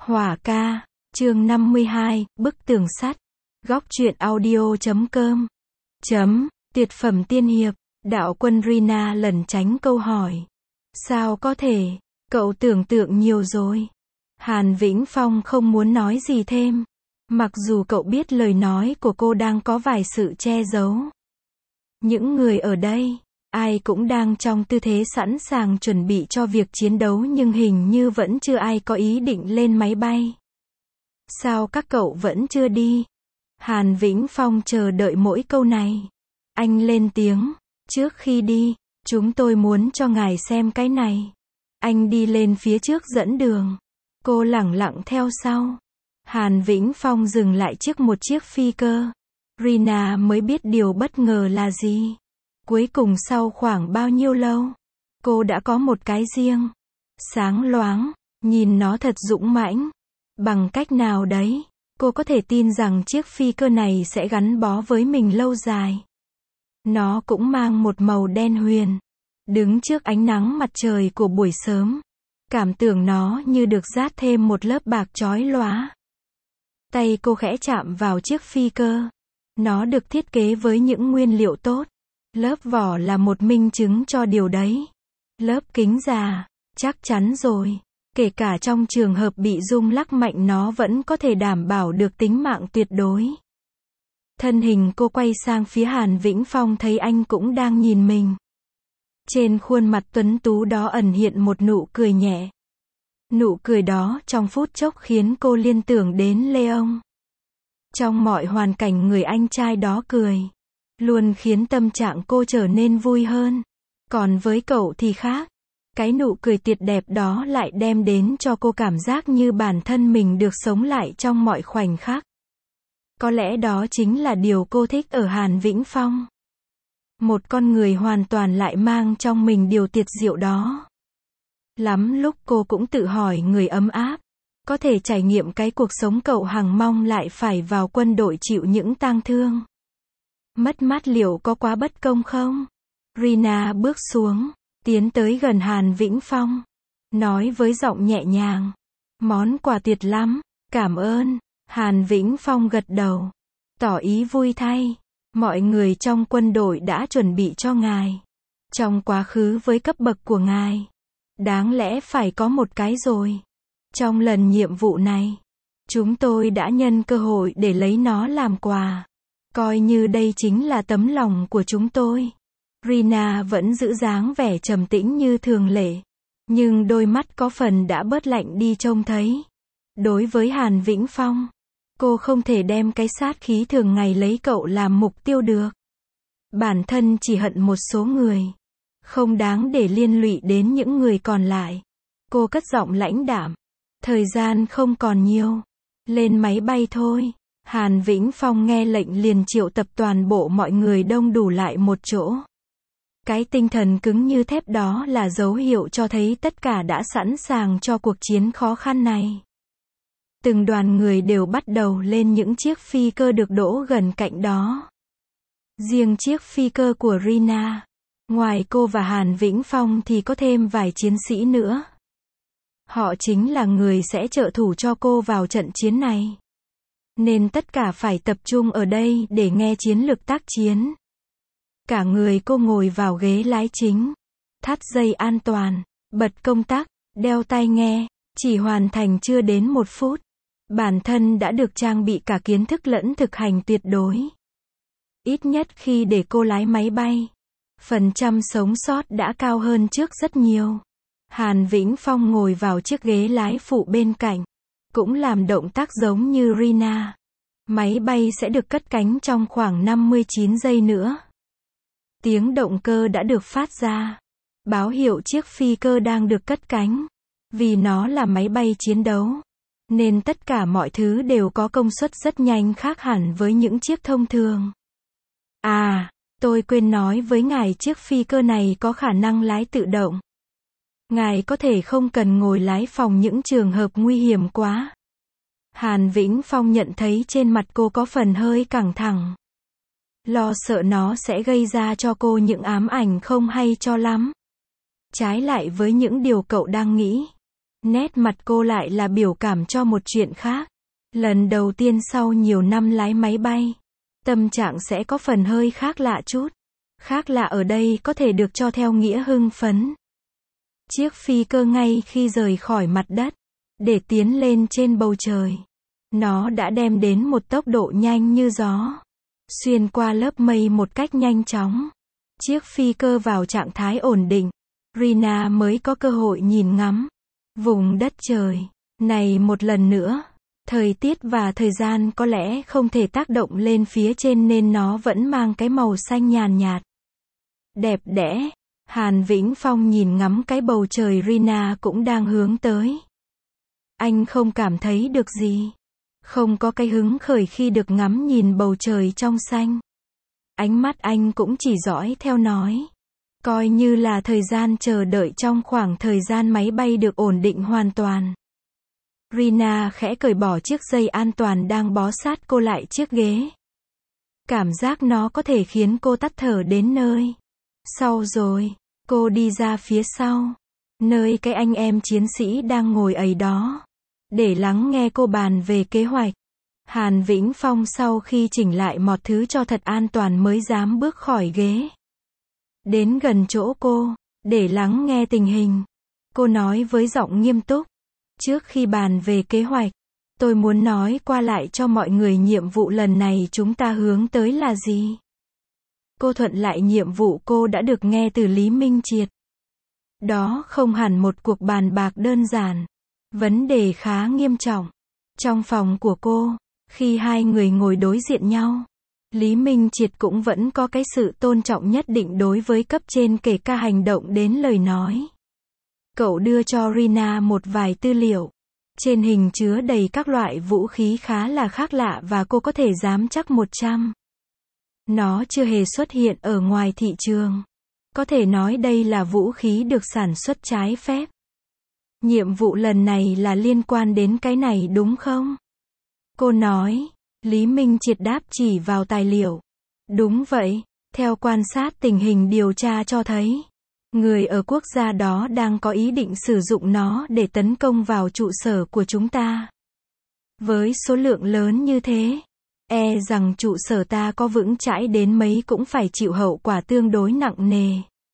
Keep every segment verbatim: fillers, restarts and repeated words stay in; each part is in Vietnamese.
Hỏa ca, chương năm mươi hai, bức tường sắt. Góc truyện audio chấm com. Chấm, tuyệt phẩm tiên hiệp, đạo quân Rina lẩn tránh câu hỏi. Sao có thể, cậu tưởng tượng nhiều rồi. Hàn Vĩnh Phong không muốn nói gì thêm. Mặc dù cậu biết lời nói của cô đang có vài sự che giấu. Những người ở đây, ai cũng đang trong tư thế sẵn sàng chuẩn bị cho việc chiến đấu nhưng hình như vẫn chưa ai có ý định lên máy bay. Sao các cậu vẫn chưa đi? Hàn Vĩnh Phong chờ đợi mỗi câu này. Anh lên tiếng, trước khi đi, chúng tôi muốn cho ngài xem cái này. Anh đi lên phía trước dẫn đường. Cô lẳng lặng theo sau. Hàn Vĩnh Phong dừng lại trước một chiếc phi cơ. Rina mới biết điều bất ngờ là gì. Cuối cùng sau khoảng bao nhiêu lâu, cô đã có một cái riêng. Sáng loáng, nhìn nó thật dũng mãnh. Bằng cách nào đấy, cô có thể tin rằng chiếc phi cơ này sẽ gắn bó với mình lâu dài. Nó cũng mang một màu đen huyền. Đứng trước ánh nắng mặt trời của buổi sớm, cảm tưởng nó như được dát thêm một lớp bạc chói lóa. Tay cô khẽ chạm vào chiếc phi cơ. Nó được thiết kế với những nguyên liệu tốt. Lớp vỏ là một minh chứng cho điều đấy. Lớp kính già, chắc chắn rồi. Kể cả trong trường hợp bị rung lắc mạnh nó vẫn có thể đảm bảo được tính mạng tuyệt đối. Thân hình cô quay sang phía Hàn Vĩnh Phong thấy anh cũng đang nhìn mình. Trên khuôn mặt tuấn tú đó ẩn hiện một nụ cười nhẹ. Nụ cười đó trong phút chốc khiến cô liên tưởng đến Leon. Trong mọi hoàn cảnh người anh trai đó cười, luôn khiến tâm trạng cô trở nên vui hơn. Còn với cậu thì khác. Cái nụ cười tuyệt đẹp đó lại đem đến cho cô cảm giác như bản thân mình được sống lại trong mọi khoảnh khắc. Có lẽ đó chính là điều cô thích ở Hàn Vĩnh Phong. Một con người hoàn toàn lại mang trong mình điều tuyệt diệu đó. Lắm lúc cô cũng tự hỏi người ấm áp, có thể trải nghiệm cái cuộc sống cậu hằng mong lại phải vào quân đội chịu những tang thương. Mất mát liệu có quá bất công không? Rina bước xuống, tiến tới gần Hàn Vĩnh Phong, nói với giọng nhẹ nhàng. Món quà tuyệt lắm, cảm ơn. Hàn Vĩnh Phong gật đầu, tỏ ý vui thay. Mọi người trong quân đội đã chuẩn bị cho ngài. Trong quá khứ với cấp bậc của ngài, đáng lẽ phải có một cái rồi. Trong lần nhiệm vụ này, chúng tôi đã nhân cơ hội để lấy nó làm quà. Coi như đây chính là tấm lòng của chúng tôi. Rina vẫn giữ dáng vẻ trầm tĩnh như thường lệ. Nhưng đôi mắt có phần đã bớt lạnh đi trông thấy. Đối với Hàn Vĩnh Phong, cô không thể đem cái sát khí thường ngày lấy cậu làm mục tiêu được. Bản thân chỉ hận một số người. Không đáng để liên lụy đến những người còn lại. Cô cất giọng lãnh đạm. Thời gian không còn nhiều. Lên máy bay thôi. Hàn Vĩnh Phong nghe lệnh liền triệu tập toàn bộ mọi người đông đủ lại một chỗ. Cái tinh thần cứng như thép đó là dấu hiệu cho thấy tất cả đã sẵn sàng cho cuộc chiến khó khăn này. Từng đoàn người đều bắt đầu lên những chiếc phi cơ được đỗ gần cạnh đó. Riêng chiếc phi cơ của Rina, ngoài cô và Hàn Vĩnh Phong thì có thêm vài chiến sĩ nữa. Họ chính là người sẽ trợ thủ cho cô vào trận chiến này. Nên tất cả phải tập trung ở đây để nghe chiến lược tác chiến. Cả người cô ngồi vào ghế lái chính, thắt dây an toàn, bật công tắc, đeo tai nghe. Chỉ hoàn thành chưa đến một phút, bản thân đã được trang bị cả kiến thức lẫn thực hành tuyệt đối. Ít nhất khi để cô lái máy bay, phần trăm sống sót đã cao hơn trước rất nhiều. Hàn Vĩnh Phong ngồi vào chiếc ghế lái phụ bên cạnh, cũng làm động tác giống như Rina. Máy bay sẽ được cất cánh trong khoảng năm mươi chín giây nữa. Tiếng động cơ đã được phát ra, báo hiệu chiếc phi cơ đang được cất cánh. Vì nó là máy bay chiến đấu, nên tất cả mọi thứ đều có công suất rất nhanh khác hẳn với những chiếc thông thường. À, tôi quên nói với ngài chiếc phi cơ này có khả năng lái tự động. Ngài có thể không cần ngồi lái phòng những trường hợp nguy hiểm quá. Hàn Vĩnh Phong nhận thấy trên mặt cô có phần hơi căng thẳng. Lo sợ nó sẽ gây ra cho cô những ám ảnh không hay cho lắm. Trái lại với những điều cậu đang nghĩ. Nét mặt cô lại là biểu cảm cho một chuyện khác. Lần đầu tiên sau nhiều năm lái máy bay, tâm trạng sẽ có phần hơi khác lạ chút. Khác lạ ở đây có thể được cho theo nghĩa hưng phấn. Chiếc phi cơ ngay khi rời khỏi mặt đất, để tiến lên trên bầu trời, nó đã đem đến một tốc độ nhanh như gió, xuyên qua lớp mây một cách nhanh chóng. Chiếc phi cơ vào trạng thái ổn định, Rina mới có cơ hội nhìn ngắm vùng đất trời này một lần nữa. Thời tiết và thời gian có lẽ không thể tác động lên phía trên nên nó vẫn mang cái màu xanh nhàn nhạt. Đẹp đẽ. Hàn Vĩnh Phong nhìn ngắm cái bầu trời Rina cũng đang hướng tới. Anh không cảm thấy được gì. Không có cái hứng khởi khi được ngắm nhìn bầu trời trong xanh. Ánh mắt anh cũng chỉ dõi theo nói. Coi như là thời gian chờ đợi trong khoảng thời gian máy bay được ổn định hoàn toàn. Rina khẽ cởi bỏ chiếc dây an toàn đang bó sát cô lại chiếc ghế. Cảm giác nó có thể khiến cô tắt thở đến nơi. Sau rồi, cô đi ra phía sau, nơi cái anh em chiến sĩ đang ngồi ấy đó, để lắng nghe cô bàn về kế hoạch. Hàn Vĩnh Phong sau khi chỉnh lại mọi thứ cho thật an toàn mới dám bước khỏi ghế. Đến gần chỗ cô, để lắng nghe tình hình. Cô nói với giọng nghiêm túc. Trước khi bàn về kế hoạch, tôi muốn nói qua lại cho mọi người nhiệm vụ lần này chúng ta hướng tới là gì. Cô thuận lại nhiệm vụ cô đã được nghe từ Lý Minh Triệt. Đó không hẳn một cuộc bàn bạc đơn giản. Vấn đề khá nghiêm trọng. Trong phòng của cô, khi hai người ngồi đối diện nhau, Lý Minh Triệt cũng vẫn có cái sự tôn trọng nhất định đối với cấp trên kể cả hành động đến lời nói. Cậu đưa cho Rina một vài tư liệu. Trên hình chứa đầy các loại vũ khí khá là khác lạ và cô có thể dám chắc một trăm. Nó chưa hề xuất hiện ở ngoài thị trường. Có thể nói đây là vũ khí được sản xuất trái phép. Nhiệm vụ lần này là liên quan đến cái này đúng không? Cô nói. Lý Minh Triệt đáp chỉ vào tài liệu. Đúng vậy, theo quan sát tình hình điều tra cho thấy, người ở quốc gia đó đang có ý định sử dụng nó để tấn công vào trụ sở của chúng ta. Với số lượng lớn như thế, e rằng trụ sở ta có vững chãi đến mấy cũng phải chịu hậu quả tương đối nặng nề.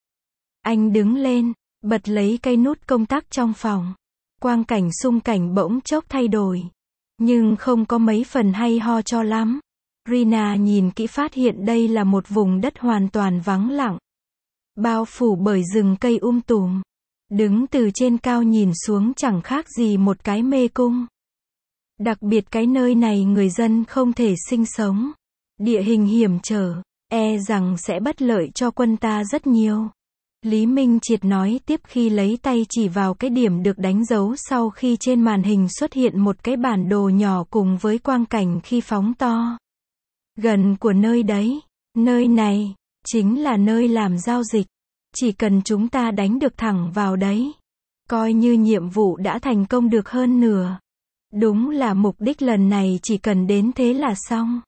Anh đứng lên, bật lấy cây nút công tắc trong phòng. Quang cảnh xung cảnh bỗng chốc thay đổi. Nhưng không có mấy phần hay ho cho lắm. Rina nhìn kỹ phát hiện đây là một vùng đất hoàn toàn vắng lặng. Bao phủ bởi rừng cây um tùm. Đứng từ trên cao nhìn xuống chẳng khác gì một cái mê cung. Đặc biệt cái nơi này người dân không thể sinh sống. Địa hình hiểm trở, e rằng sẽ bất lợi cho quân ta rất nhiều. Lý Minh Triệt nói tiếp khi lấy tay chỉ vào cái điểm được đánh dấu sau khi trên màn hình xuất hiện một cái bản đồ nhỏ cùng với quang cảnh khi phóng to. Gần của nơi đấy, nơi này, chính là nơi làm giao dịch. Chỉ cần chúng ta đánh được thẳng vào đấy, coi như nhiệm vụ đã thành công được hơn nửa. Đúng là mục đích lần này chỉ cần đến thế là xong.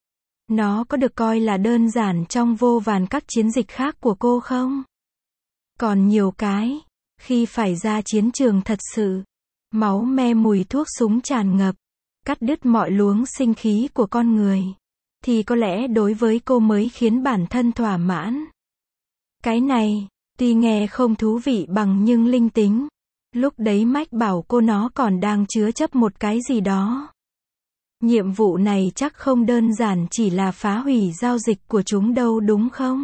Nó có được coi là đơn giản trong vô vàn các chiến dịch khác của cô không? Còn nhiều cái, khi phải ra chiến trường thật sự, máu me mùi thuốc súng tràn ngập, cắt đứt mọi luống sinh khí của con người, thì có lẽ đối với cô mới khiến bản thân thỏa mãn. Cái này, tuy nghe không thú vị bằng nhưng linh tính. Lúc đấy mách bảo cô nó còn đang chứa chấp một cái gì đó. Nhiệm vụ này chắc không đơn giản chỉ là phá hủy giao dịch của chúng đâu đúng không?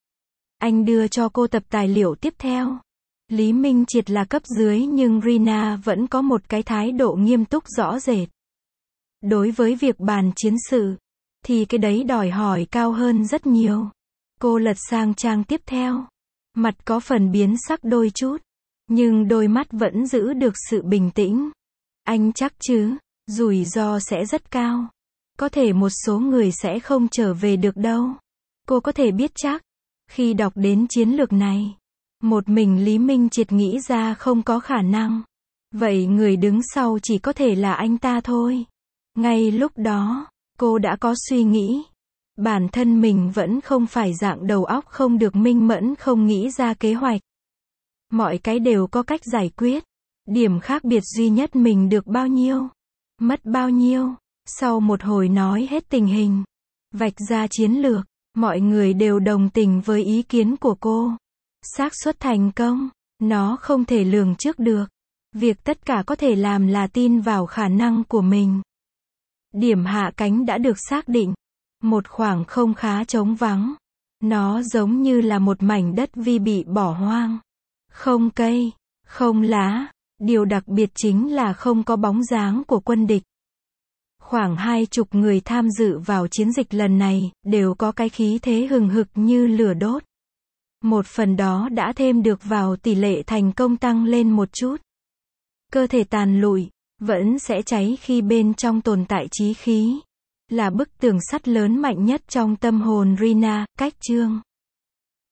Anh đưa cho cô tập tài liệu tiếp theo. Lý Minh Triệt là cấp dưới nhưng Rina vẫn có một cái thái độ nghiêm túc rõ rệt. Đối với việc bàn chiến sự, thì cái đấy đòi hỏi cao hơn rất nhiều. Cô lật sang trang tiếp theo. Mặt có phần biến sắc đôi chút. Nhưng đôi mắt vẫn giữ được sự bình tĩnh. Anh chắc chứ, rủi ro sẽ rất cao. Có thể một số người sẽ không trở về được đâu. Cô có thể biết chắc. Khi đọc đến chiến lược này, một mình Lý Minh Triệt nghĩ ra không có khả năng. Vậy người đứng sau chỉ có thể là anh ta thôi. Ngay lúc đó, cô đã có suy nghĩ. Bản thân mình vẫn không phải dạng đầu óc không được minh mẫn không nghĩ ra kế hoạch. Mọi cái đều có cách giải quyết. Điểm khác biệt duy nhất mình được bao nhiêu, mất bao nhiêu. Sau một hồi nói hết tình hình, vạch ra chiến lược, mọi người đều đồng tình với ý kiến của cô. Xác suất thành công, nó không thể lường trước được. Việc tất cả có thể làm là tin vào khả năng của mình. Điểm hạ cánh đã được xác định. Một khoảng không khá trống vắng. Nó giống như là một mảnh đất vi bị bỏ hoang. Không cây, không lá. Điều đặc biệt chính là không có bóng dáng của quân địch. Khoảng hai chục người tham dự vào chiến dịch lần này, đều có cái khí thế hừng hực như lửa đốt. Một phần đó đã thêm được vào tỷ lệ thành công tăng lên một chút. Cơ thể tàn lụi, vẫn sẽ cháy khi bên trong tồn tại chí khí. Là bức tường sắt lớn mạnh nhất trong tâm hồn Rina, cách chương.